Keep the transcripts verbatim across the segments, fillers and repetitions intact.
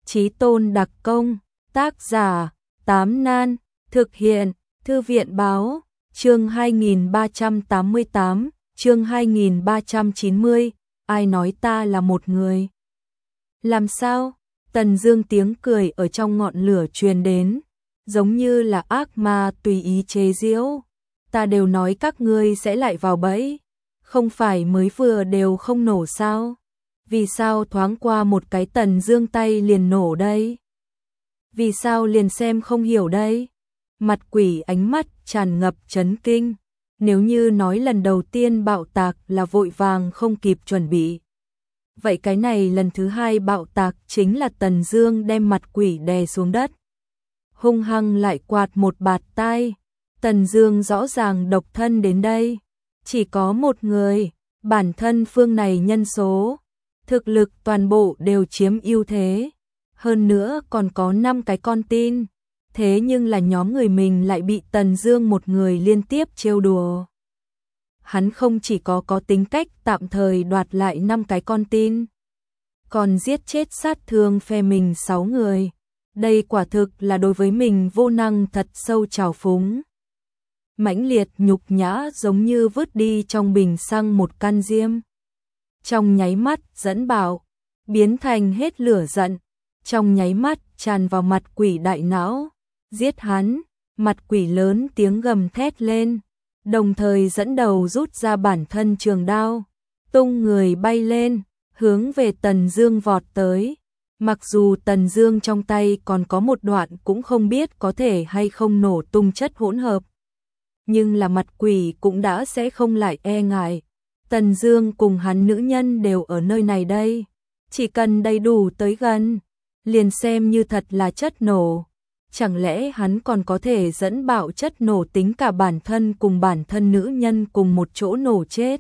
Chí Tôn đặc công, tác giả, Tám Nan, thực hiện, Thư viện báo, chương hai nghìn ba trăm tám mươi tám, chương hai nghìn ba trăm chín mươi, ai nói ta là một người? Làm sao? Tần Dương tiếng cười ở trong ngọn lửa truyền đến, giống như là ác ma tùy ý chế giễu. Ta đều nói các ngươi sẽ lại vào bẫy, không phải mới vừa đều không nổ sao? Vì sao thoáng qua một cái Tần Dương tay liền nổ đây? Vì sao liền xem không hiểu đây? Mặt quỷ ánh mắt tràn ngập chấn kinh, nếu như nói lần đầu tiên bạo tạc là vội vàng không kịp chuẩn bị. Vậy cái này lần thứ hai bạo tạc chính là Tần Dương đem mặt quỷ đè xuống đất. Hung hăng lại quạt một bạt tai. Tần Dương rõ ràng độc thân đến đây, chỉ có một người, bản thân phương này nhân số, thực lực toàn bộ đều chiếm ưu thế, hơn nữa còn có năm cái con tin, thế nhưng là nhóm người mình lại bị Tần Dương một người liên tiếp trêu đùa. Hắn không chỉ có có tính cách tạm thời đoạt lại năm cái con tin, còn giết chết sát thương phe mình sáu người. Đây quả thực là đối với mình vô năng thật sâu trào phúng. Mãnh liệt nhục nhã giống như vứt đi trong bình xăng một căn diêm. Trong nháy mắt dẫn bạo, biến thành hết lửa giận, trong nháy mắt tràn vào mặt quỷ đại não. Giết hắn, mặt quỷ lớn tiếng gầm thét lên, đồng thời dẫn đầu rút ra bản thân trường đao, tung người bay lên, hướng về Tần Dương vọt tới. Mặc dù Tần Dương trong tay còn có một đoạn cũng không biết có thể hay không nổ tung chất hỗn hợp, nhưng là mặt quỷ cũng đã sẽ không lại e ngại. Tần Dương cùng hắn nữ nhân đều ở nơi này đây, chỉ cần đầy đủ tới gần, liền xem như thật là chất nổ. Chẳng lẽ hắn còn có thể dẫn bạo chất nổ tính cả bản thân cùng bản thân nữ nhân cùng một chỗ nổ chết?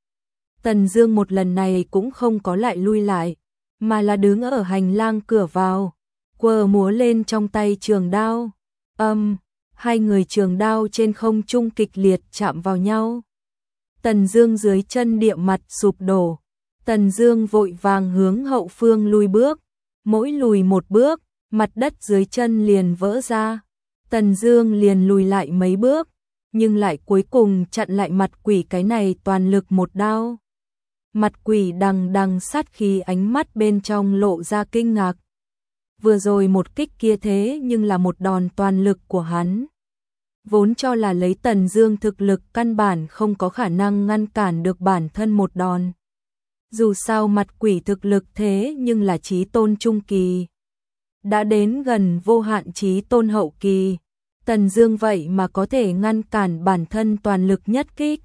Tần Dương một lần này cũng không có lại lui lại, mà là đứng ở hành lang cửa vào, quơ múa lên trong tay trường đao. Âm, hai người trường đao trên không trung kịch liệt chạm vào nhau. Tần Dương dưới chân địa mặt sụp đổ, Tần Dương vội vàng hướng hậu phương lùi bước, mỗi lùi một bước, mặt đất dưới chân liền vỡ ra. Tần Dương liền lùi lại mấy bước, nhưng lại cuối cùng chặn lại mặt quỷ cái này toàn lực một đao. Mặt quỷ đằng đằng sát khí, ánh mắt bên trong lộ ra kinh ngạc. Vừa rồi một kích kia thế nhưng là một đòn toàn lực của hắn. Vốn cho là lấy Tần Dương thực lực căn bản không có khả năng ngăn cản được bản thân một đòn. Dù sao mặt quỷ thực lực thế nhưng là chí tôn trung kỳ, đã đến gần vô hạn chí tôn hậu kỳ. Tần Dương vậy mà có thể ngăn cản bản thân toàn lực nhất kích.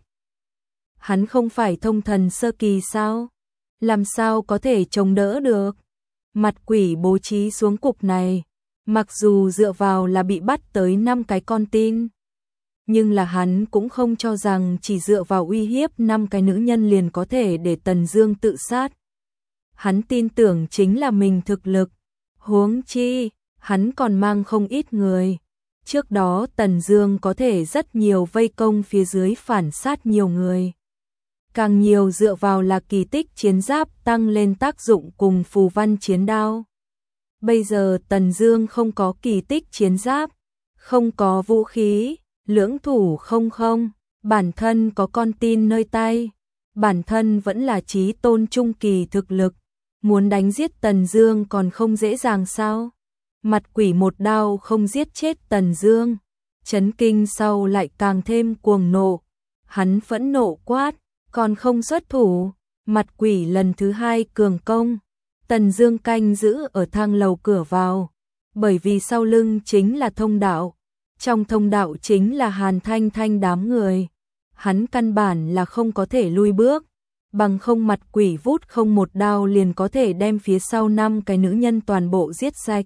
Hắn không phải thông thần sơ kỳ sao? Làm sao có thể chống đỡ được? Mặt quỷ bố trí xuống cục này, mặc dù dựa vào là bị bắt tới năm cái con tin, nhưng là hắn cũng không cho rằng chỉ dựa vào uy hiếp năm cái nữ nhân liền có thể để Tần Dương tự sát. Hắn tin tưởng chính là mình thực lực, huống chi, hắn còn mang không ít người. Trước đó Tần Dương có thể rất nhiều vây công phía dưới phản sát nhiều người. Càng nhiều dựa vào là kỳ tích chiến giáp tăng lên tác dụng cùng phù văn chiến đao. Bây giờ Tần Dương không có kỳ tích chiến giáp, không có vũ khí, lưỡng thủ không không, bản thân có con tin nơi tay, bản thân vẫn là chí tôn trung kỳ thực lực, muốn đánh giết Tần Dương còn không dễ dàng sao? Mặt quỷ một đao không giết chết Tần Dương, chấn kinh sau lại càng thêm cuồng nộ, hắn phẫn nộ quát, còn không xuất thủ. Mặt quỷ lần thứ hai cường công, Tần Dương canh giữ ở thang lầu cửa vào, bởi vì sau lưng chính là thông đạo, trong thông đạo chính là Hàn Thanh Thanh đám người, hắn căn bản là không có thể lui bước, bằng không mặt quỷ vút không một đao liền có thể đem phía sau năm cái nữ nhân toàn bộ giết sạch.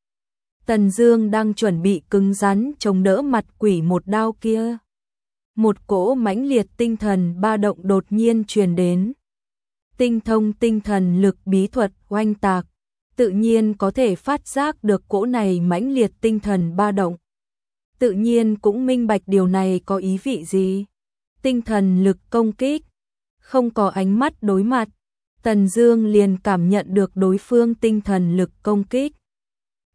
Tần Dương đang chuẩn bị cứng rắn chống đỡ mặt quỷ một đao kia, một cỗ mãnh liệt tinh thần ba động đột nhiên truyền đến. Tinh thông tinh thần lực bí thuật oanh tạc, tự nhiên có thể phát giác được cỗ này mãnh liệt tinh thần ba động. Tự nhiên cũng minh bạch điều này có ý vị gì. Tinh thần lực công kích, không có ánh mắt đối mặt, Tần Dương liền cảm nhận được đối phương tinh thần lực công kích.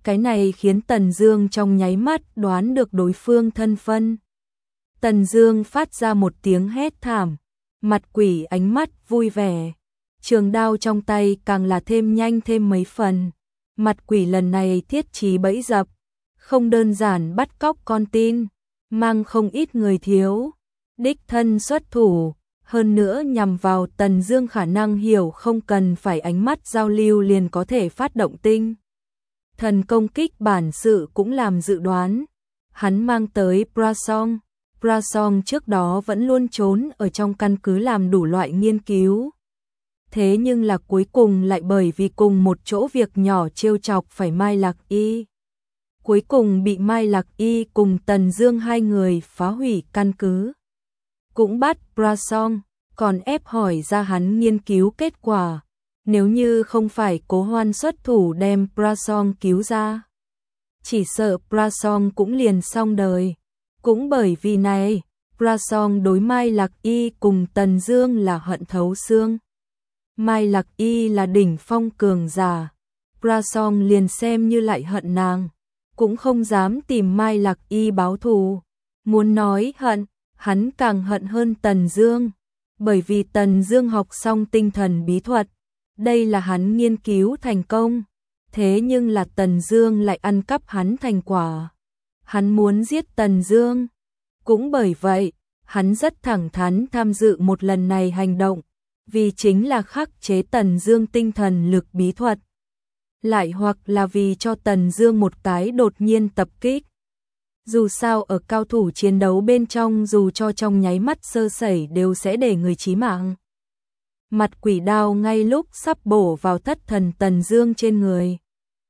Cái này khiến Tần Dương trong nháy mắt đoán được đối phương thân phân. Tần Dương phát ra một tiếng hét thảm, mặt quỷ ánh mắt vui vẻ. Trường đao trong tay càng là thêm nhanh thêm mấy phần. Mặt quỷ lần này thiết trí bẫy dập, không đơn giản bắt cóc con tin, mang không ít người thiếu, đích thân xuất thủ, hơn nữa nhằm vào Tần Dương khả năng hiểu không cần phải ánh mắt giao lưu liền có thể phát động tinh. Thần công kích bản sự cũng làm dự đoán. Hắn mang tới Prasong. Prasong trước đó vẫn luôn trốn ở trong căn cứ làm đủ loại nghiên cứu. Thế nhưng là cuối cùng lại bởi vì cùng một chỗ việc nhỏ trêu chọc phải Mai Lạc Y. Cuối cùng bị Mai Lạc Y cùng Tần Dương hai người phá hủy căn cứ. Cũng bắt Prasong, còn ép hỏi ra hắn nghiên cứu kết quả. Nếu như không phải Cố Hoan xuất thủ đem Prasong cứu ra, chỉ sợ Prasong cũng liền xong đời. Cũng bởi vì này, Prasong đối Mai Lạc Y cùng Tần Dương là hận thấu xương. Mai Lạc Y là đỉnh phong cường giả, Prasong liền xem như lại hận nàng, cũng không dám tìm Mai Lạc Y báo thù. Muốn nói hận, hắn càng hận hơn Tần Dương, bởi vì Tần Dương học xong tinh thần bí thuật, đây là hắn nghiên cứu thành công, thế nhưng là Tần Dương lại ăn cắp hắn thành quả. Hắn muốn giết Tần Dương, cũng bởi vậy, hắn rất thẳng thắn tham dự một lần này hành động, vì chính là khắc chế Tần Dương tinh thần lực bí thuật, lại hoặc là vì cho Tần Dương một cái đột nhiên tập kích. Dù sao ở cao thủ chiến đấu bên trong dù cho trong nháy mắt sơ sẩy đều sẽ để người chí mạng. Mặt quỷ đao ngay lúc sắp bổ vào thất thần Tần Dương trên người.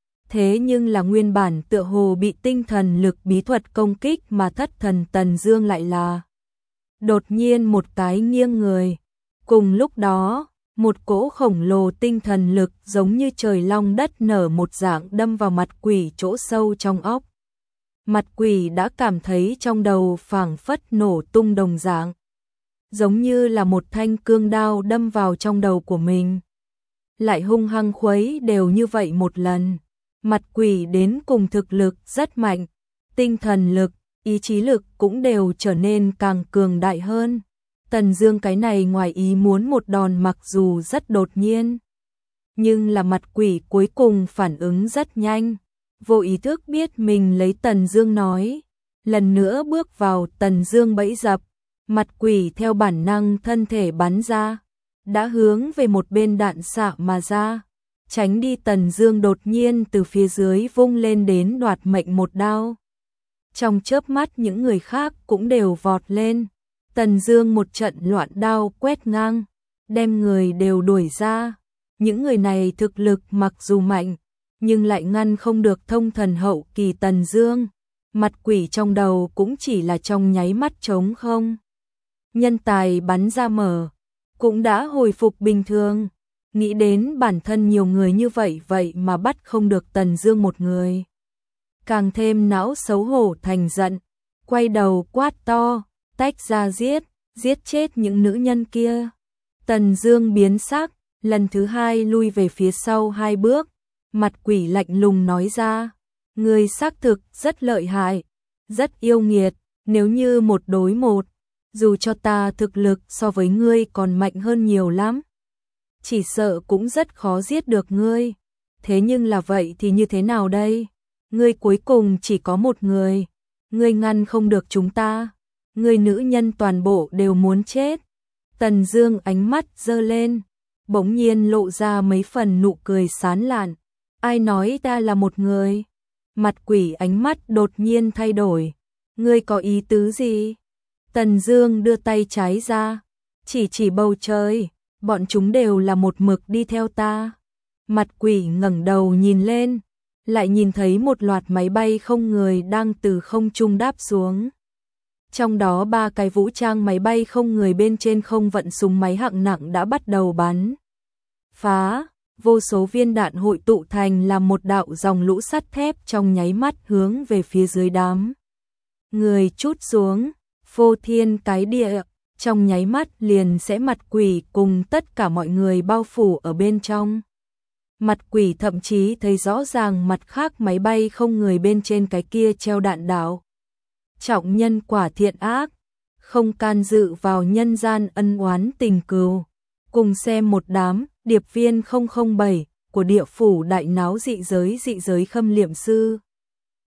Thế nhưng là nguyên bản tựa hồ bị tinh thần lực bí thuật công kích mà thất thần Tần Dương lại là đột nhiên một cái nghiêng người. Cùng lúc đó, một cỗ khổng lồ tinh thần lực giống như trời long đất nở một dạng đâm vào mặt quỷ chỗ sâu trong óc. Mặt quỷ đã cảm thấy trong đầu phảng phất nổ tung đồng dạng, giống như là một thanh cương đao đâm vào trong đầu của mình. Lại hung hăng khuấy đều như vậy một lần. Mặt quỷ đến cùng thực lực rất mạnh, tinh thần lực, ý chí lực cũng đều trở nên càng cường đại hơn. Tần Dương cái này ngoài ý muốn một đòn mặc dù rất đột nhiên, nhưng là mặt quỷ cuối cùng phản ứng rất nhanh, vô ý thức biết mình lấy Tần Dương nói, lần nữa bước vào Tần Dương bẫy dập, mặt quỷ theo bản năng thân thể bắn ra, đã hướng về một bên đạn xạ mà ra, tránh đi Tần Dương đột nhiên từ phía dưới vung lên đến đoạt mệnh một đao. Trong chớp mắt những người khác cũng đều vọt lên. Tần Dương một trận loạn đao quét ngang, đem người đều đuổi ra. Những người này thực lực mặc dù mạnh, nhưng lại ngăn không được thông thần hậu kỳ Tần Dương. Mặt quỷ trong đầu cũng chỉ là trong nháy mắt trống không. Nhân tài bắn ra mở, cũng đã hồi phục bình thường. Nghĩ đến bản thân nhiều người như vậy vậy mà bắt không được Tần Dương một người. Càng thêm não xấu hổ thành giận, quay đầu quát to, tách ra giết, giết chết những nữ nhân kia. Tần Dương biến sắc, lần thứ hai lui về phía sau hai bước, mặt quỷ lạnh lùng nói ra, ngươi xác thực rất lợi hại, rất yêu nghiệt, nếu như một đối một, dù cho ta thực lực so với ngươi còn mạnh hơn nhiều lắm, chỉ sợ cũng rất khó giết được ngươi. Thế nhưng là vậy thì như thế nào đây? Ngươi cuối cùng chỉ có một người, ngươi ngăn không được chúng ta, ngươi nữ nhân toàn bộ đều muốn chết. Tần Dương ánh mắt giơ lên, bỗng nhiên lộ ra mấy phần nụ cười sán lạn. Ai nói ta là một người? Mặt quỷ ánh mắt đột nhiên thay đổi. Ngươi có ý tứ gì? Tần Dương đưa tay trái ra, chỉ chỉ bầu trời, bọn chúng đều là một mực đi theo ta. Mặt quỷ ngẩng đầu nhìn lên, lại nhìn thấy một loạt máy bay không người đang từ không trung đáp xuống. Trong đó ba cái vũ trang máy bay không người bên trên không vận súng máy hạng nặng đã bắt đầu bắn phá, vô số viên đạn hội tụ thành làm một đạo dòng lũ sắt thép trong nháy mắt hướng về phía dưới đám người trút xuống, phô thiên cái địa, trong nháy mắt liền sẽ mặt quỷ cùng tất cả mọi người bao phủ ở bên trong. Mặt quỷ thậm chí thấy rõ ràng mặt khác máy bay không người bên trên cái kia treo đạn đạo. Trọng nhân quả thiện ác, không can dự vào nhân gian ân oán tình cừu. Cùng xem một đám điệp viên không không bảy của địa phủ đại náo dị giới dị giới khâm liệm sư.